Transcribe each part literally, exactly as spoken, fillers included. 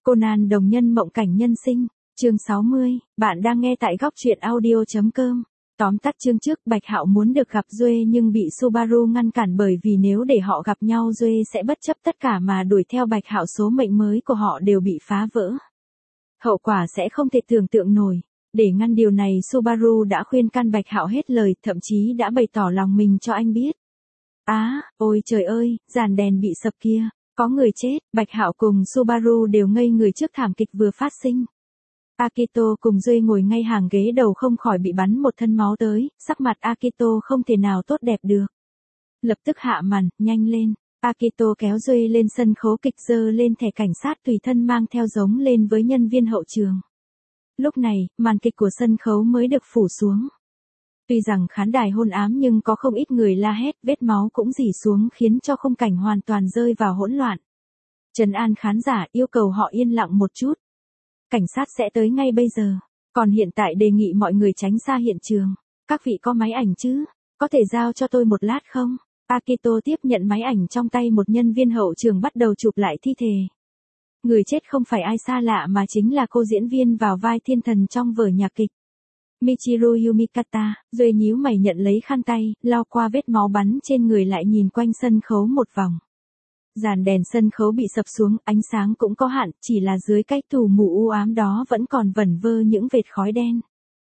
Conan đồng nhân mộng cảnh nhân sinh, chương sáu mươi, bạn đang nghe tại góc truyện audio.com. Tóm tắt chương trước, Bạch Hạo muốn được gặp Duê nhưng bị Subaru ngăn cản bởi vì nếu để họ gặp nhau Duê sẽ bất chấp tất cả mà đuổi theo Bạch Hạo, số mệnh mới của họ đều bị phá vỡ. Hậu quả sẽ không thể tưởng tượng nổi. Để ngăn điều này, Subaru đã khuyên can Bạch Hạo hết lời, thậm chí đã bày tỏ lòng mình cho anh biết. Á, à, ôi trời ơi, dàn đèn bị sập kia, có người chết. Bạch Hạo cùng Subaru đều ngây người trước thảm kịch vừa phát sinh. Akito cùng Duê ngồi ngay hàng ghế đầu không khỏi bị bắn một thân máu tới, sắc mặt Akito không thể nào tốt đẹp được. Lập tức hạ màn, nhanh lên. Akito kéo Duê lên sân khấu kịch, giơ lên thẻ cảnh sát tùy thân mang theo giống lên với nhân viên hậu trường. Lúc này, màn kịch của sân khấu mới được phủ xuống. Tuy rằng khán đài hôn ám nhưng có không ít người la hét, vết máu cũng rỉ xuống khiến cho khung cảnh hoàn toàn rơi vào hỗn loạn. Trấn an khán giả, yêu cầu họ yên lặng một chút. Cảnh sát sẽ tới ngay bây giờ. Còn hiện tại đề nghị mọi người tránh xa hiện trường. Các vị có máy ảnh chứ? Có thể giao cho tôi một lát không? Akito tiếp nhận máy ảnh trong tay một nhân viên hậu trường, bắt đầu chụp lại thi thể. Người chết không phải ai xa lạ mà chính là cô diễn viên vào vai thiên thần trong vở nhạc kịch. Michiru Yumikata. Duê nhíu mày nhận lấy khăn tay, lau qua vết máu bắn trên người, lại nhìn quanh sân khấu một vòng. Dàn đèn sân khấu bị sập xuống, ánh sáng cũng có hạn, chỉ là dưới cái tù mù u ám đó vẫn còn vẩn vơ những vệt khói đen.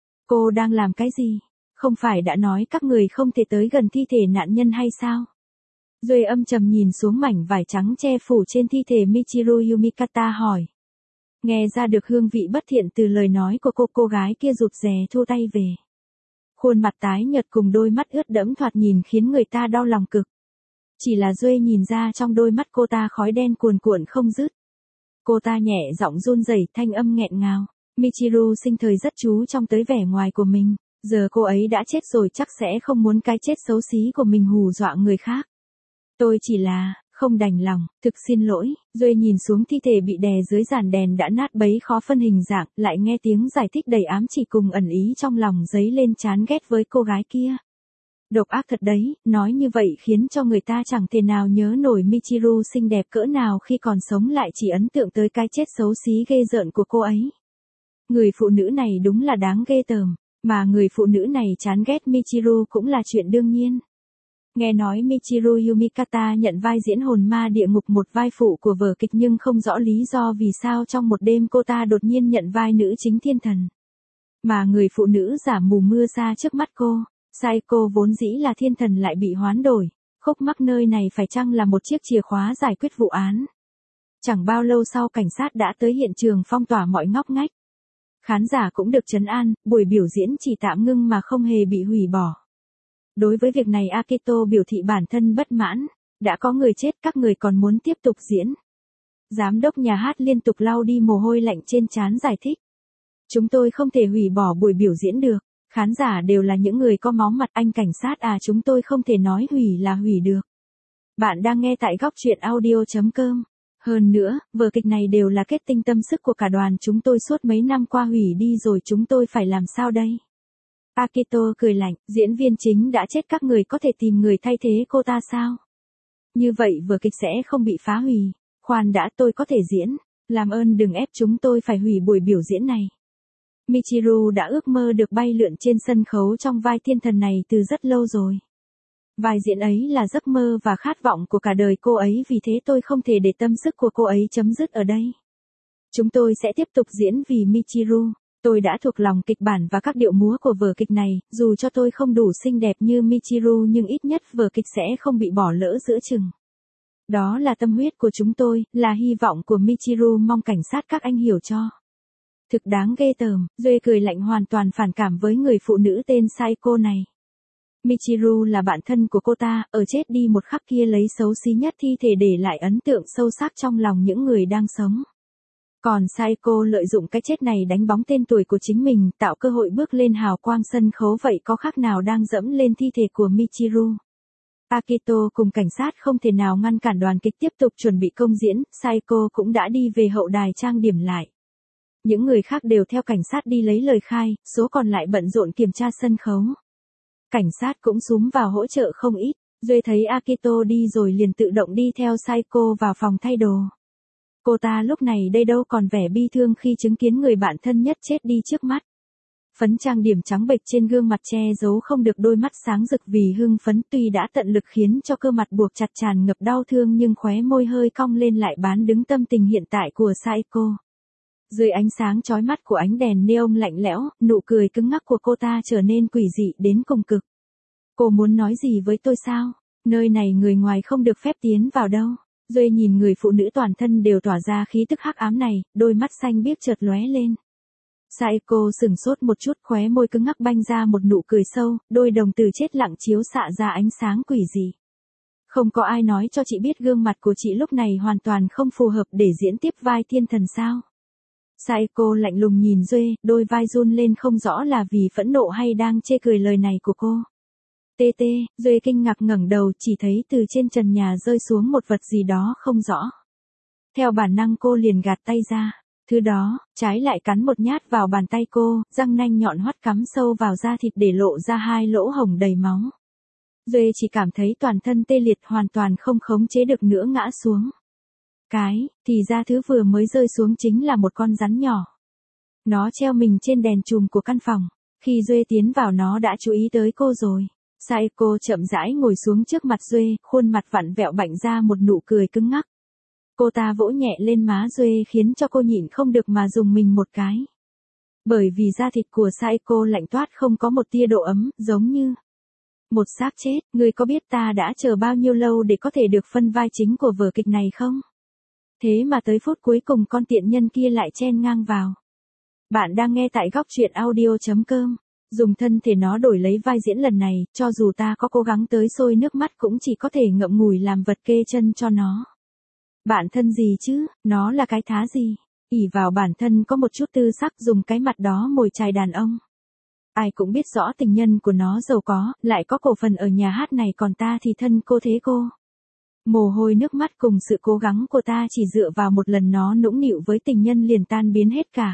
Cô đang làm cái gì? Không phải đã nói các người không thể tới gần thi thể nạn nhân hay sao? Duê âm trầm nhìn xuống mảnh vải trắng che phủ trên thi thể Michiru Yumikata hỏi. Nghe ra được hương vị bất thiện từ lời nói của cô cô gái kia rụt rè thu tay về. Khuôn mặt tái nhợt cùng đôi mắt ướt đẫm thoạt nhìn khiến người ta đau lòng cực. Chỉ là Duê nhìn ra trong đôi mắt cô ta khói đen cuồn cuộn không dứt. Cô ta nhẹ giọng run rẩy, thanh âm nghẹn ngào. Michiru sinh thời rất chú trọng tới vẻ ngoài của mình. Giờ cô ấy đã chết rồi, chắc sẽ không muốn cái chết xấu xí của mình hù dọa người khác. Tôi chỉ là, không đành lòng, thực xin lỗi. Duê nhìn xuống thi thể bị đè dưới dàn đèn đã nát bấy khó phân hình dạng, lại nghe tiếng giải thích đầy ám chỉ cùng ẩn ý trong lòng dấy lên chán ghét với cô gái kia. Độc ác thật đấy, nói như vậy khiến cho người ta chẳng thể nào nhớ nổi Michiru xinh đẹp cỡ nào khi còn sống, lại chỉ ấn tượng tới cái chết xấu xí ghê rợn của cô ấy. Người phụ nữ này đúng là đáng ghê tởm, mà người phụ nữ này chán ghét Michiru cũng là chuyện đương nhiên. Nghe nói Michiru Yumikata nhận vai diễn hồn ma địa ngục, một vai phụ của vở kịch, nhưng không rõ lý do vì sao trong một đêm cô ta đột nhiên nhận vai nữ chính thiên thần. Mà người phụ nữ giả mù mưa xa trước mắt cô, Saiko vốn dĩ là thiên thần lại bị hoán đổi. Khúc mắc nơi này phải chăng là một chiếc chìa khóa giải quyết vụ án? Chẳng bao lâu sau, cảnh sát đã tới hiện trường phong tỏa mọi ngóc ngách. Khán giả cũng được trấn an, buổi biểu diễn chỉ tạm ngưng mà không hề bị hủy bỏ. Đối với việc này, Akito biểu thị bản thân bất mãn. Đã có người chết, các người còn muốn tiếp tục diễn? Giám đốc nhà hát liên tục lau đi mồ hôi lạnh trên trán giải thích. Chúng tôi không thể hủy bỏ buổi biểu diễn được. Khán giả đều là những người có máu mặt, anh cảnh sát à, chúng tôi không thể nói hủy là hủy được. Bạn đang nghe tại góc truyện audio.com. Hơn nữa, vở kịch này đều là kết tinh tâm sức của cả đoàn chúng tôi suốt mấy năm qua, hủy đi rồi chúng tôi phải làm sao đây? Akito cười lạnh, diễn viên chính đã chết, các người có thể tìm người thay thế cô ta sao? Như vậy vở kịch sẽ không bị phá hủy. Khoan đã, tôi có thể diễn. Làm ơn đừng ép chúng tôi phải hủy buổi biểu diễn này. Michiru đã ước mơ được bay lượn trên sân khấu trong vai thiên thần này từ rất lâu rồi. Vai diễn ấy là giấc mơ và khát vọng của cả đời cô ấy, vì thế tôi không thể để tâm sức của cô ấy chấm dứt ở đây. Chúng tôi sẽ tiếp tục diễn vì Michiru. Tôi đã thuộc lòng kịch bản và các điệu múa của vở kịch này, dù cho tôi không đủ xinh đẹp như Michiru nhưng ít nhất vở kịch sẽ không bị bỏ lỡ giữa chừng. Đó là tâm huyết của chúng tôi, là hy vọng của Michiru, mong cảnh sát các anh hiểu cho. Thực đáng ghê tởm. Duê cười lạnh, hoàn toàn phản cảm với người phụ nữ tên Saiko này. Michiru là bạn thân của cô ta, ở chết đi một khắc kia lấy xấu xí nhất thi thể để lại ấn tượng sâu sắc trong lòng những người đang sống. Còn Saiko lợi dụng cái chết này đánh bóng tên tuổi của chính mình, tạo cơ hội bước lên hào quang sân khấu, vậy có khác nào đang dẫm lên thi thể của Michiru? Akito cùng cảnh sát không thể nào ngăn cản đoàn kịch tiếp tục chuẩn bị công diễn, Saiko cũng đã đi về hậu đài trang điểm lại. Những người khác đều theo cảnh sát đi lấy lời khai, số còn lại bận rộn kiểm tra sân khấu. Cảnh sát cũng xúm vào hỗ trợ không ít. Duê thấy Akito đi rồi liền tự động đi theo Saiko vào phòng thay đồ. Cô ta lúc này đây đâu còn vẻ bi thương khi chứng kiến người bạn thân nhất chết đi trước mắt. Phấn trang điểm trắng bệch trên gương mặt che giấu không được đôi mắt sáng rực vì hưng phấn, tuy đã tận lực khiến cho cơ mặt buộc chặt tràn ngập đau thương nhưng khóe môi hơi cong lên lại bán đứng tâm tình hiện tại của Saeko. Dưới ánh sáng chói mắt của ánh đèn neon lạnh lẽo, nụ cười cứng ngắc của cô ta trở nên quỷ dị đến cùng cực. Cô muốn nói gì với tôi sao? Nơi này người ngoài không được phép tiến vào đâu. Duy nhìn người phụ nữ toàn thân đều tỏa ra khí tức hắc ám này, đôi mắt xanh biếc chợt lóe lên. Saeko sửng sốt một chút, khóe môi cứng ngắc banh ra một nụ cười sâu, đôi đồng tử chết lặng chiếu xạ ra ánh sáng quỷ dị. Không có ai nói cho chị biết gương mặt của chị lúc này hoàn toàn không phù hợp để diễn tiếp vai thiên thần sao? Saeko lạnh lùng nhìn Duy, đôi vai run lên không rõ là vì phẫn nộ hay đang chê cười lời này của cô. Tê tê, Duy kinh ngạc ngẩng đầu, chỉ thấy từ trên trần nhà rơi xuống một vật gì đó không rõ. Theo bản năng cô liền gạt tay ra. Thứ đó, trái lại cắn một nhát vào bàn tay cô, răng nanh nhọn hoắt cắm sâu vào da thịt để lộ ra hai lỗ hổng đầy máu. Duy chỉ cảm thấy toàn thân tê liệt, hoàn toàn không khống chế được nữa, ngã xuống. Cái, thì ra thứ vừa mới rơi xuống chính là một con rắn nhỏ. Nó treo mình trên đèn chùm của căn phòng. Khi Duy tiến vào nó đã chú ý tới cô rồi. Saeko chậm rãi ngồi xuống trước mặt Duy, khuôn mặt vặn vẹo bạnh ra một nụ cười cứng ngắc. Cô ta vỗ nhẹ lên má Duy khiến cho cô nhịn không được mà dùng mình một cái. Bởi vì da thịt của Saeko lạnh toát không có một tia độ ấm, giống như một xác chết. Ngươi có biết ta đã chờ bao nhiêu lâu để có thể được phân vai chính của vở kịch này không? Thế mà tới phút cuối cùng con tiện nhân kia lại chen ngang vào. Bạn đang nghe tại góc truyện audio chấm com. Dùng thân thể nó đổi lấy vai diễn lần này, cho dù ta có cố gắng tới sôi nước mắt cũng chỉ có thể ngậm ngùi làm vật kê chân cho nó. Bản thân gì chứ, nó là cái thá gì? ỷ vào bản thân có một chút tư sắc, dùng cái mặt đó mồi chài đàn ông. Ai cũng biết rõ tình nhân của nó giàu có, lại có cổ phần ở nhà hát này, còn ta thì thân cô thế cô. Mồ hôi nước mắt cùng sự cố gắng của ta chỉ dựa vào một lần nó nũng nịu với tình nhân liền tan biến hết cả.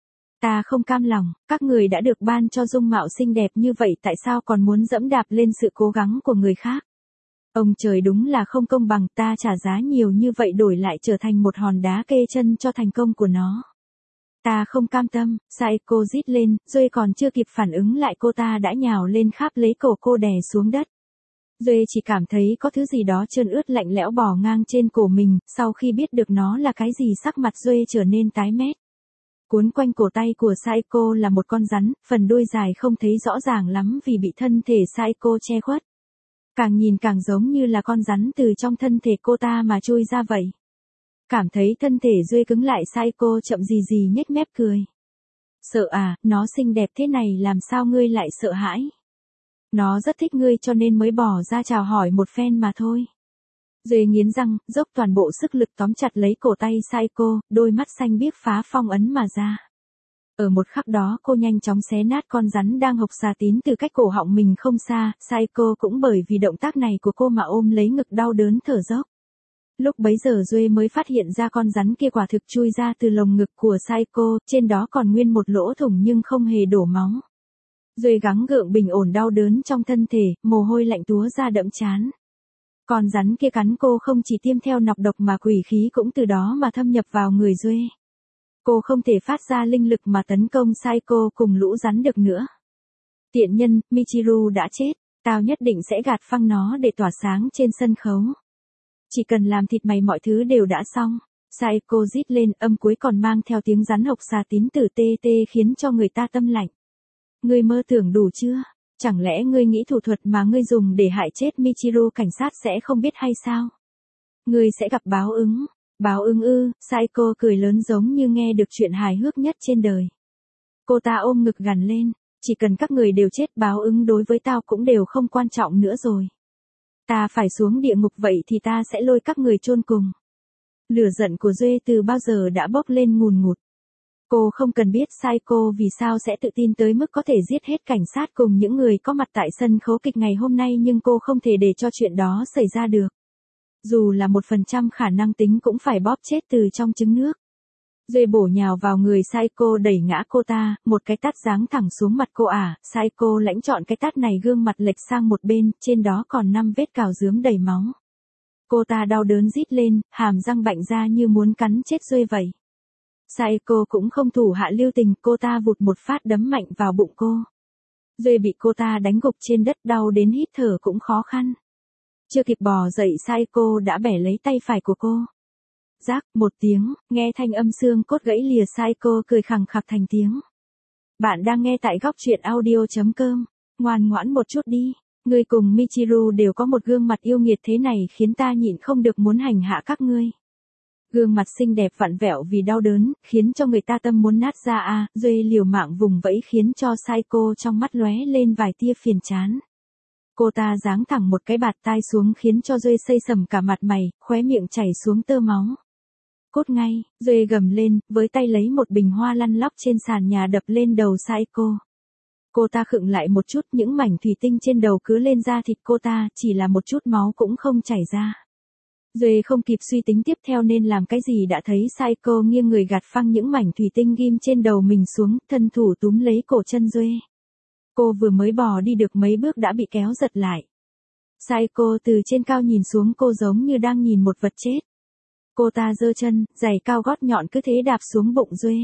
Ta không cam lòng, các người đã được ban cho dung mạo xinh đẹp như vậy tại sao còn muốn dẫm đạp lên sự cố gắng của người khác? Ông trời đúng là không công bằng, ta trả giá nhiều như vậy đổi lại trở thành một hòn đá kê chân cho thành công của nó. Ta không cam tâm, Saeko rít lên, Duy còn chưa kịp phản ứng lại cô ta đã nhào lên kháp lấy cổ cô đè xuống đất. Duy chỉ cảm thấy có thứ gì đó trơn ướt lạnh lẽo bò ngang trên cổ mình, sau khi biết được nó là cái gì sắc mặt Duy trở nên tái mét. Cuốn quanh cổ tay của Saeko là một con rắn, phần đuôi dài không thấy rõ ràng lắm vì bị thân thể Saeko che khuất. Càng nhìn càng giống như là con rắn từ trong thân thể cô ta mà chui ra vậy. Cảm thấy thân thể Duy cứng lại, Saeko chậm gì gì nhếch mép cười. Sợ à, nó xinh đẹp thế này làm sao ngươi lại sợ hãi? Nó rất thích ngươi cho nên mới bỏ ra chào hỏi một phen mà thôi. Duy nghiến răng, dốc toàn bộ sức lực tóm chặt lấy cổ tay Saeko, đôi mắt xanh biếc phá phong ấn mà ra. Ở một khắc đó cô nhanh chóng xé nát con rắn đang hộc xà tín từ cách cổ họng mình không xa, Saeko cũng bởi vì động tác này của cô mà ôm lấy ngực đau đớn thở dốc. Lúc bấy giờ Duy mới phát hiện ra con rắn kia quả thực chui ra từ lồng ngực của Saeko, trên đó còn nguyên một lỗ thủng nhưng không hề đổ máu. Duy gắng gượng bình ổn đau đớn trong thân thể, mồ hôi lạnh túa ra đẫm trán. Con rắn kia cắn cô không chỉ tiêm theo nọc độc mà quỷ khí cũng từ đó mà thâm nhập vào người Duy. Cô không thể phát ra linh lực mà tấn công Saeko cùng lũ rắn được nữa. Tiện nhân, Michiru đã chết, tao nhất định sẽ gạt phăng nó để tỏa sáng trên sân khấu. Chỉ cần làm thịt mày mọi thứ đều đã xong. Saeko rít lên, âm cuối còn mang theo tiếng rắn hộc xà tín tử tê tê khiến cho người ta tâm lạnh. Ngươi mơ tưởng đủ chưa? Chẳng lẽ ngươi nghĩ thủ thuật mà ngươi dùng để hại chết Michiru cảnh sát sẽ không biết hay sao? Ngươi sẽ gặp báo ứng. Báo ứng ư? Saeko cười lớn giống như nghe được chuyện hài hước nhất trên đời. Cô ta ôm ngực gằn lên, chỉ cần các người đều chết, báo ứng đối với tao cũng đều không quan trọng nữa rồi. Ta phải xuống địa ngục vậy thì ta sẽ lôi các người chôn cùng. Lửa giận của Duy từ bao giờ đã bốc lên ngùn ngụt. Cô không cần biết Saeko vì sao sẽ tự tin tới mức có thể giết hết cảnh sát cùng những người có mặt tại sân khấu kịch ngày hôm nay, nhưng cô không thể để cho chuyện đó xảy ra được. Dù là một phần trăm khả năng tính cũng phải bóp chết từ trong trứng nước. Duy bổ nhào vào người Saeko đẩy ngã cô ta, một cái tát giáng thẳng xuống mặt cô ả, Saeko lãnh trọn cái tát này, gương mặt lệch sang một bên, trên đó còn năm vết cào rướm đầy máu. Cô ta đau đớn rít lên, hàm răng bạnh ra như muốn cắn chết Duê vậy. Saeko cũng không thủ hạ lưu tình, cô ta vụt một phát đấm mạnh vào bụng cô. Duê bị cô ta đánh gục trên đất, đau đến hít thở cũng khó khăn. Chưa kịp bò dậy, Saeko đã bẻ lấy tay phải của cô. Rác, một tiếng, nghe thanh âm xương cốt gãy lìa, Saeko cười khằng khặc thành tiếng. Bạn đang nghe tại góc truyện audio chấm com. Ngoan ngoãn một chút đi. Ngươi cùng Michiru đều có một gương mặt yêu nghiệt thế này khiến ta nhịn không được muốn hành hạ các ngươi. Gương mặt xinh đẹp vặn vẹo vì đau đớn, khiến cho người ta tâm muốn nát ra a. À, Duê liều mạng vùng vẫy khiến cho Saeko trong mắt lóe lên vài tia phiền chán. Cô ta giáng thẳng một cái bạt tai xuống khiến cho Duê xây sầm cả mặt mày, khóe miệng chảy xuống tơ máu. Cút ngay, Duê gầm lên, với tay lấy một bình hoa lăn lóc trên sàn nhà đập lên đầu Saeko. Cô ta khựng lại một chút, những mảnh thủy tinh trên đầu cứ lên da thịt cô ta, chỉ là một chút máu cũng không chảy ra. Duê không kịp suy tính tiếp theo nên làm cái gì đã thấy Saeko nghiêng người gạt phăng những mảnh thủy tinh ghim trên đầu mình xuống, thân thủ túm lấy cổ chân Duê. Cô vừa mới bò đi được mấy bước đã bị kéo giật lại. Saeko từ trên cao nhìn xuống cô giống như đang nhìn một vật chết. Cô ta giơ chân, giày cao gót nhọn cứ thế đạp xuống bụng Duê.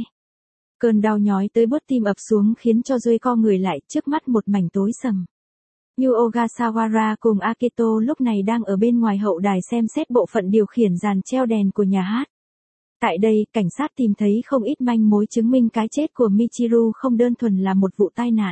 Cơn đau nhói tới bớt tim ập xuống khiến cho Duê co người lại, trước mắt một mảnh tối sầm. Yu Ogasawara cùng Akito lúc này đang ở bên ngoài hậu đài xem xét bộ phận điều khiển dàn treo đèn của nhà hát. Tại đây, cảnh sát tìm thấy không ít manh mối chứng minh cái chết của Michiru không đơn thuần là một vụ tai nạn.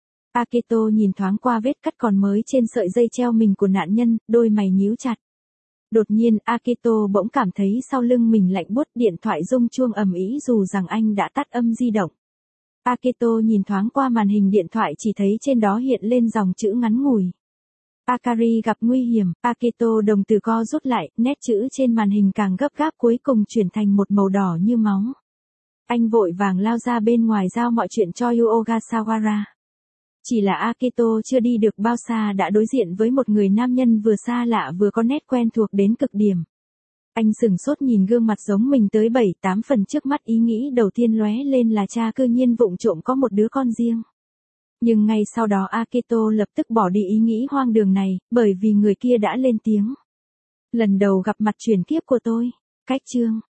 Akito nhìn thoáng qua vết cắt còn mới trên sợi dây treo mình của nạn nhân, đôi mày nhíu chặt. Đột nhiên, Akito bỗng cảm thấy sau lưng mình lạnh buốt, điện thoại rung chuông ầm ĩ dù rằng anh đã tắt âm di động. Akito nhìn thoáng qua màn hình điện thoại chỉ thấy trên đó hiện lên dòng chữ ngắn ngủi. Akari gặp nguy hiểm, Akito đồng tử co rút lại, nét chữ trên màn hình càng gấp gáp cuối cùng chuyển thành một màu đỏ như máu. Anh vội vàng lao ra bên ngoài giao mọi chuyện cho Yu Ogasawara. Chỉ là Akito chưa đi được bao xa đã đối diện với một người nam nhân vừa xa lạ vừa có nét quen thuộc đến cực điểm. Anh sửng sốt nhìn gương mặt giống mình tới bảy tám phần trước mắt, ý nghĩ đầu tiên lóe lên là cha cư nhiên vụng trộm có một đứa con riêng. Nhưng ngay sau đó Akito lập tức bỏ đi ý nghĩ hoang đường này, bởi vì người kia đã lên tiếng. Lần đầu gặp mặt chuyển kiếp của tôi. Cách chương.